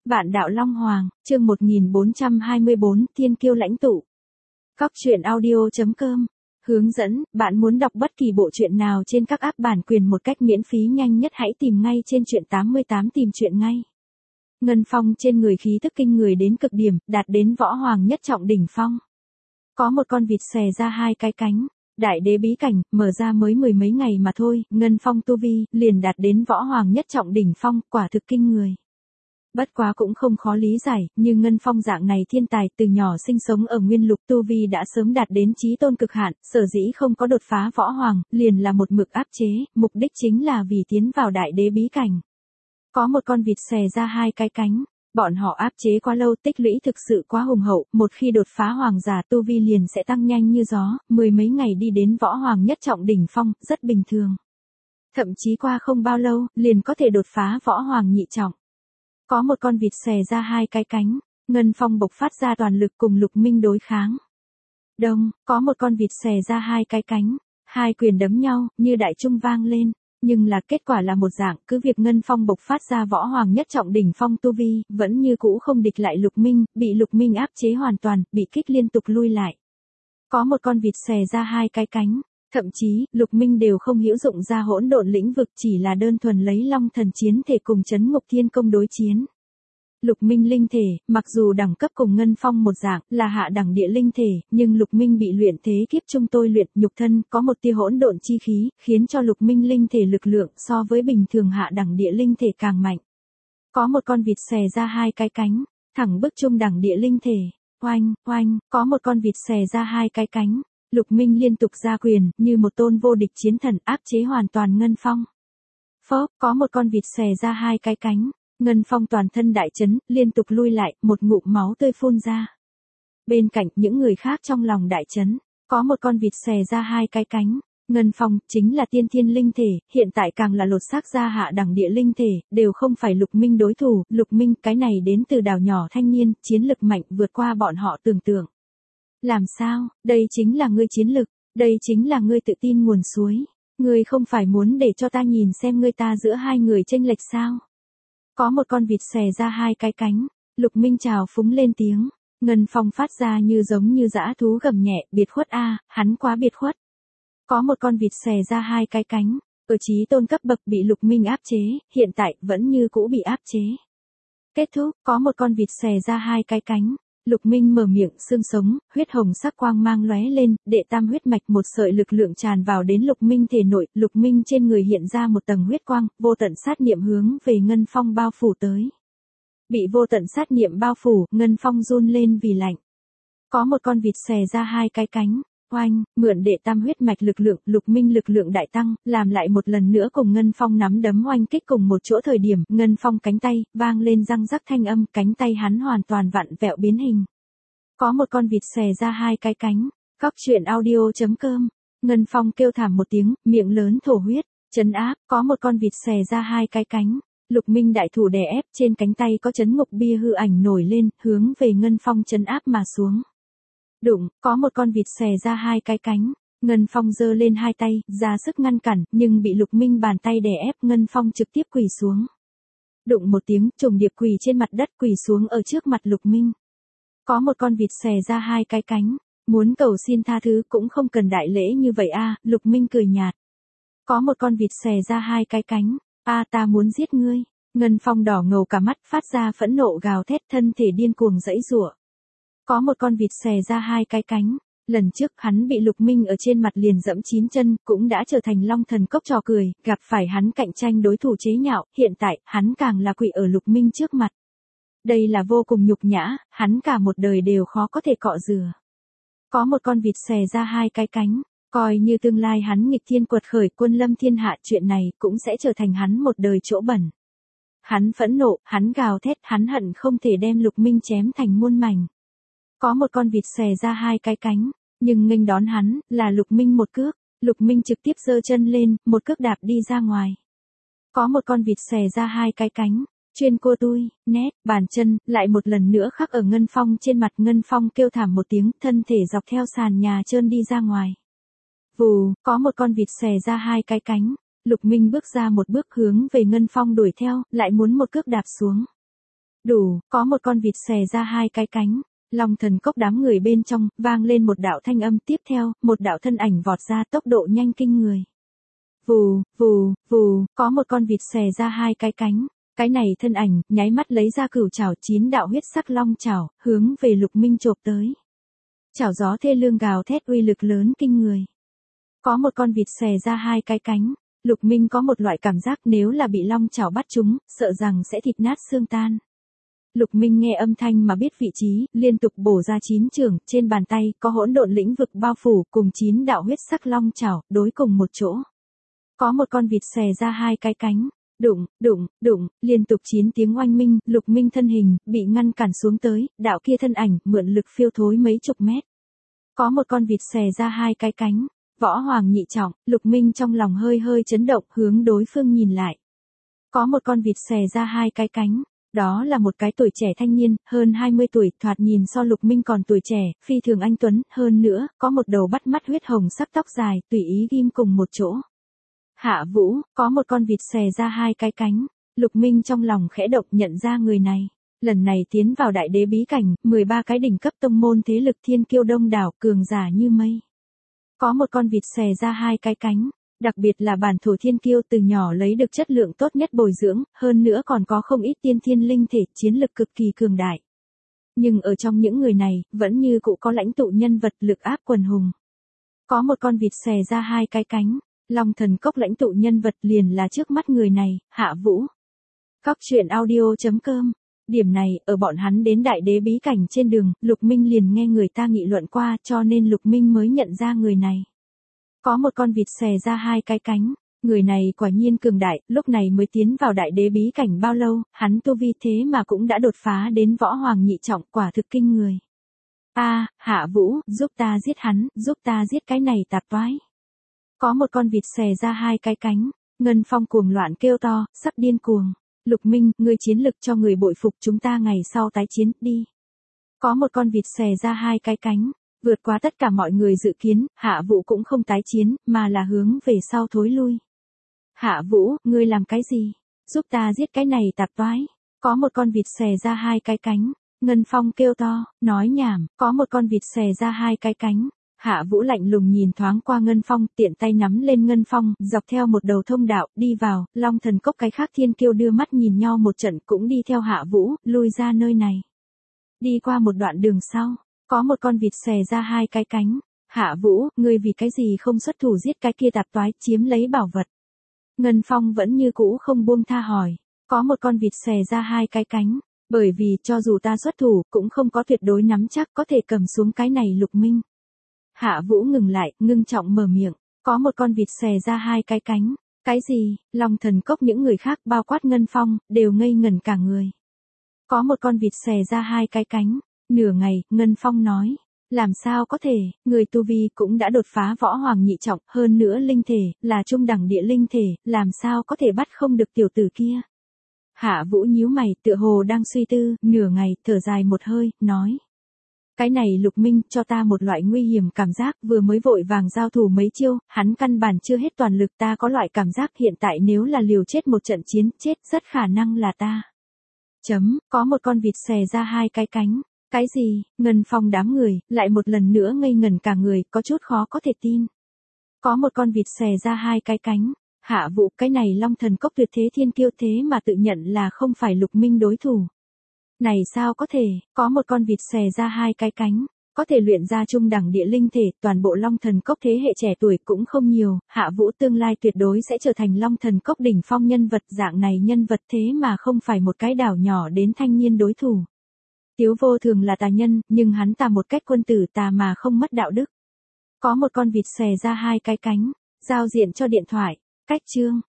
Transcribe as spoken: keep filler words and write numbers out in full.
Vạn đạo Long Hoàng, chương một nghìn bốn trăm hai mươi bốn, Thiên kiêu lãnh tụ. Cóc truyện audio chấm com. Hướng dẫn, bạn muốn đọc bất kỳ bộ truyện nào trên các app bản quyền một cách miễn phí nhanh nhất hãy tìm ngay trên truyện tám mươi tám tìm truyện ngay. Ngân Phong trên người khí tức kinh người đến cực điểm, đạt đến võ hoàng nhất trọng đỉnh phong. Có một con vịt xòe ra hai cái cánh. Đại đế bí cảnh, mở ra mới mười mấy ngày mà thôi, Ngân Phong tu vi, liền đạt đến võ hoàng nhất trọng đỉnh phong, quả thực kinh người. Bất quá cũng không khó lý giải, như Ngân Phong dạng này thiên tài từ nhỏ sinh sống ở nguyên lục tu vi đã sớm đạt đến chí tôn cực hạn, sở dĩ không có đột phá võ hoàng, liền là một mực áp chế, mục đích chính là vì tiến vào đại đế bí cảnh. Có một con vịt xòe ra hai cái cánh, bọn họ áp chế quá lâu tích lũy thực sự quá hùng hậu, một khi đột phá hoàng giả tu vi liền sẽ tăng nhanh như gió, mười mấy ngày đi đến võ hoàng nhất trọng đỉnh phong, rất bình thường. Thậm chí qua không bao lâu, liền có thể đột phá võ hoàng nhị trọng. Có một con vịt xòe ra hai cái cánh, Ngân Phong bộc phát ra toàn lực cùng Lục Minh đối kháng. Đông, có một con vịt xòe ra hai cái cánh, hai quyền đấm nhau, như đại trung vang lên, nhưng là kết quả là một dạng, cứ việc Ngân Phong bộc phát ra võ hoàng nhất trọng đỉnh phong tu vi, vẫn như cũ không địch lại Lục Minh, bị Lục Minh áp chế hoàn toàn, bị kích liên tục lui lại. Có một con vịt xòe ra hai cái cánh. Thậm chí, Lục Minh đều không hữu dụng ra hỗn độn lĩnh vực chỉ là đơn thuần lấy long thần chiến thể cùng chấn ngục thiên công đối chiến. Lục Minh linh thể, mặc dù đẳng cấp cùng Ngân Phong một dạng là hạ đẳng địa linh thể, nhưng Lục Minh bị luyện thế kiếp trung tôi luyện nhục thân có một tia hỗn độn chi khí, khiến cho Lục Minh linh thể lực lượng so với bình thường hạ đẳng địa linh thể càng mạnh. Có một con vịt xòe ra hai cái cánh, thẳng bức trung đẳng địa linh thể, oanh, oanh, có một con vịt xòe ra hai cái cánh. Lục Minh liên tục ra quyền, như một tôn vô địch chiến thần áp chế hoàn toàn Ngân Phong. Phốc, có một con vịt xòe ra hai cái cánh, Ngân Phong toàn thân đại chấn, liên tục lui lại, một ngụm máu tươi phun ra. Bên cạnh những người khác trong lòng đại chấn, có một con vịt xòe ra hai cái cánh, Ngân Phong chính là tiên thiên linh thể, hiện tại càng là lột xác ra hạ đẳng địa linh thể, đều không phải Lục Minh đối thủ, Lục Minh cái này đến từ đảo nhỏ thanh niên, chiến lực mạnh vượt qua bọn họ tưởng tượng. Làm sao, đây chính là ngươi chiến lực, đây chính là ngươi tự tin nguồn suối. Ngươi không phải muốn để cho ta nhìn xem ngươi ta giữa hai người chênh lệch sao? Có một con vịt xòe ra hai cái cánh, Lục Minh trào phúng lên tiếng, Ngân Phong phát ra như giống như dã thú gầm nhẹ, biệt khuất a, hắn quá biệt khuất. Có một con vịt xòe ra hai cái cánh, ở chí tôn cấp bậc bị Lục Minh áp chế, hiện tại vẫn như cũ bị áp chế. Kết thúc, có một con vịt xòe ra hai cái cánh. Lục Minh mở miệng xương sống, huyết hồng sắc quang mang lóe lên, đệ tam huyết mạch một sợi lực lượng tràn vào đến Lục Minh thể nội, Lục Minh trên người hiện ra một tầng huyết quang, vô tận sát niệm hướng về Ngân Phong bao phủ tới. Bị vô tận sát niệm bao phủ, Ngân Phong run lên vì lạnh. Có một con vịt xòe ra hai cái cánh, oanh, mượn đệ tam huyết mạch lực lượng, Lục Minh lực lượng đại tăng, làm lại một lần nữa cùng Ngân Phong nắm đấm oanh kích cùng một chỗ thời điểm, Ngân Phong cánh tay, vang lên răng rắc thanh âm, cánh tay hắn hoàn toàn vặn vẹo biến hình. Có một con vịt xòe ra hai cái cánh, cóc truyện audio chấm com, Ngân Phong kêu thảm một tiếng, miệng lớn thổ huyết, trấn áp, có một con vịt xòe ra hai cái cánh, Lục Minh đại thủ đè ép, trên cánh tay có chấn ngục bia hư ảnh nổi lên, hướng về Ngân Phong trấn áp mà xuống. Đụng, có một con vịt xòe ra hai cái cánh, Ngân Phong giơ lên hai tay, ra sức ngăn cản, nhưng bị Lục Minh bàn tay đè ép, Ngân Phong trực tiếp quỳ xuống. Đụng một tiếng, trùng điệp quỳ trên mặt đất quỳ xuống ở trước mặt Lục Minh. Có một con vịt xòe ra hai cái cánh, muốn cầu xin tha thứ cũng không cần đại lễ như vậy a, Lục Minh cười nhạt. Có một con vịt xòe ra hai cái cánh, a ta muốn giết ngươi, Ngân Phong đỏ ngầu cả mắt phát ra phẫn nộ gào thét thân thể điên cuồng giãy giụa. Có một con vịt xòe ra hai cái cánh, lần trước hắn bị Lục Minh ở trên mặt liền dẫm chín chân, cũng đã trở thành long thần cốc trò cười, gặp phải hắn cạnh tranh đối thủ chế nhạo, hiện tại, hắn càng là quỵ ở Lục Minh trước mặt. Đây là vô cùng nhục nhã, hắn cả một đời đều khó có thể cọ rửa. Có một con vịt xòe ra hai cái cánh, coi như tương lai hắn nghịch thiên quật khởi quân lâm thiên hạ chuyện này cũng sẽ trở thành hắn một đời chỗ bẩn. Hắn phẫn nộ, hắn gào thét, hắn hận không thể đem Lục Minh chém thành muôn mảnh. Có một con vịt xòe ra hai cái cánh, nhưng nghênh đón hắn, là Lục Minh một cước, Lục Minh trực tiếp giơ chân lên, một cước đạp đi ra ngoài. Có một con vịt xòe ra hai cái cánh, chuyên cua tui, nét, bàn chân, lại một lần nữa khắc ở Ngân Phong trên mặt, Ngân Phong kêu thảm một tiếng, thân thể dọc theo sàn nhà trơn đi ra ngoài. Vù, có một con vịt xòe ra hai cái cánh, Lục Minh bước ra một bước hướng về Ngân Phong đuổi theo, lại muốn một cước đạp xuống. Đủ, có một con vịt xòe ra hai cái cánh. Long thần cốc đám người bên trong, vang lên một đạo thanh âm, tiếp theo, một đạo thân ảnh vọt ra tốc độ nhanh kinh người. Vù, vù, vù, có một con vịt xòe ra hai cái cánh. Cái này thân ảnh, nháy mắt lấy ra cửu chảo chín đạo huyết sắc long chảo, hướng về Lục Minh chộp tới. Chảo gió thê lương gào thét uy lực lớn kinh người. Có một con vịt xòe ra hai cái cánh. Lục Minh có một loại cảm giác nếu là bị long chảo bắt chúng, sợ rằng sẽ thịt nát xương tan. Lục Minh nghe âm thanh mà biết vị trí, liên tục bổ ra chín chưởng, trên bàn tay có hỗn độn lĩnh vực bao phủ cùng chín đạo huyết sắc long chảo, đối cùng một chỗ. Có một con vịt xòe ra hai cái cánh. Đụng, đụng, đụng, liên tục chín tiếng oanh minh, Lục Minh thân hình, bị ngăn cản xuống tới, đạo kia thân ảnh, mượn lực phiêu thối mấy chục mét. Có một con vịt xòe ra hai cái cánh. Võ Hoàng nhị trọng, Lục Minh trong lòng hơi hơi chấn động, hướng đối phương nhìn lại. Có một con vịt xòe ra hai cái cánh. Đó là một cái tuổi trẻ thanh niên, hơn hai mươi tuổi, thoạt nhìn so Lục Minh còn tuổi trẻ, phi thường anh tuấn, hơn nữa, có một đầu bắt mắt huyết hồng sắc tóc dài, tùy ý ghim cùng một chỗ. Hạ Vũ, có một con vịt xòe ra hai cái cánh. Lục Minh trong lòng khẽ động nhận ra người này. Lần này tiến vào đại đế bí cảnh, mười ba cái đỉnh cấp tông môn thế lực thiên kiêu đông đảo, cường giả như mây. Có một con vịt xòe ra hai cái cánh. Đặc biệt là bản thổ thiên kiêu từ nhỏ lấy được chất lượng tốt nhất bồi dưỡng, hơn nữa còn có không ít tiên thiên linh thể, chiến lực cực kỳ cường đại. Nhưng ở trong những người này, vẫn như cũ có lãnh tụ nhân vật lực áp quần hùng. Có một con vịt xòe ra hai cái cánh. Long thần cốc lãnh tụ nhân vật liền là trước mắt người này, Hạ Vũ. Cóc truyện audio chấm com. Điểm này, ở bọn hắn đến đại đế bí cảnh trên đường, Lục Minh liền nghe người ta nghị luận qua, cho nên Lục Minh mới nhận ra người này. Có một con vịt xòe ra hai cái cánh. Người này quả nhiên cường đại, lúc này mới tiến vào đại đế bí cảnh bao lâu, hắn tu vi thế mà cũng đã đột phá đến võ hoàng nhị trọng, quả thực kinh người. A, Hạ Vũ, giúp ta giết hắn, giúp ta giết cái này tạp toái. Có một con vịt xòe ra hai cái cánh. Ngân Phong cuồng loạn kêu to, sắp điên cuồng. Lục Minh, ngươi chiến lực cho người bội phục, chúng ta ngày sau tái chiến, đi. Có một con vịt xòe ra hai cái cánh. Vượt qua tất cả mọi người dự kiến, Hạ Vũ cũng không tái chiến, mà là hướng về sau thối lui. Hạ Vũ, ngươi làm cái gì? Giúp ta giết cái này tạp toái. Có một con vịt xòe ra hai cái cánh. Ngân Phong kêu to, nói nhảm, có một con vịt xòe ra hai cái cánh. Hạ Vũ lạnh lùng nhìn thoáng qua Ngân Phong, tiện tay nắm lên Ngân Phong, dọc theo một đầu thông đạo, đi vào, Long thần cốc cái khác thiên kiêu đưa mắt nhìn nhau một trận cũng đi theo Hạ Vũ, lui ra nơi này. Đi qua một đoạn đường sau, có một con vịt xòe ra hai cái cánh. Hạ Vũ, ngươi vì cái gì không xuất thủ giết cái kia tạp toái, chiếm lấy bảo vật. Ngân Phong vẫn như cũ không buông tha hỏi. Có một con vịt xòe ra hai cái cánh. Bởi vì cho dù ta xuất thủ, cũng không có tuyệt đối nắm chắc có thể cầm xuống cái này Lục Minh. Hạ Vũ ngừng lại, ngưng trọng mở miệng. Có một con vịt xòe ra hai cái cánh. Cái gì? Long thần cốc những người khác bao quát Ngân Phong, đều ngây ngẩn cả người. Có một con vịt xòe ra hai cái cánh. Nửa ngày, Ngân Phong nói. Làm sao có thể, người tu vi cũng đã đột phá võ hoàng nhị trọng, hơn nữa linh thể, là trung đẳng địa linh thể, làm sao có thể bắt không được tiểu tử kia. Hạ Vũ nhíu mày, tựa hồ đang suy tư, nửa ngày, thở dài một hơi, nói. Cái này Lục Minh cho ta một loại nguy hiểm cảm giác, vừa mới vội vàng giao thủ mấy chiêu, hắn căn bản chưa hết toàn lực, ta có loại cảm giác hiện tại nếu là liều chết một trận chiến, chết rất khả năng là ta. Chấm, có một con vịt xòe ra hai cái cánh. Cái gì? Ngân Phong đám người, lại một lần nữa ngây ngẩn cả người, có chút khó có thể tin. Có một con vịt xòe ra hai cái cánh. Hạ Vũ, cái này Long thần cốc tuyệt thế thiên kiêu thế mà tự nhận là không phải Lục Minh đối thủ. Này sao có thể, có một con vịt xòe ra hai cái cánh, có thể luyện ra trung đẳng địa linh thể, toàn bộ Long thần cốc thế hệ trẻ tuổi cũng không nhiều, Hạ Vũ tương lai tuyệt đối sẽ trở thành Long thần cốc đỉnh phong nhân vật, dạng này nhân vật thế mà không phải một cái đảo nhỏ đến thanh niên đối thủ. Tiếu Vô Thường là tà nhân, nhưng hắn tà một cách quân tử tà mà không mất đạo đức. Có một con vịt xòe ra hai cái cánh, giao diện cho điện thoại, cách chương.